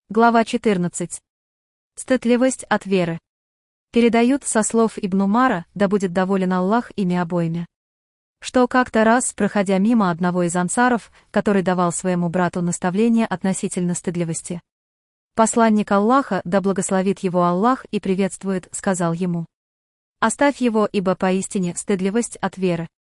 Глава 14. Стыдливость от веры. Передают со слов Ибн Умара, да будет доволен Аллах ими обоими, что как-то раз, проходя мимо одного из ансаров, который давал своему брату наставление относительно стыдливости, посланник Аллаха, да благословит его Аллах и приветствует, сказал ему: «Оставь его, ибо поистине стыдливость от веры».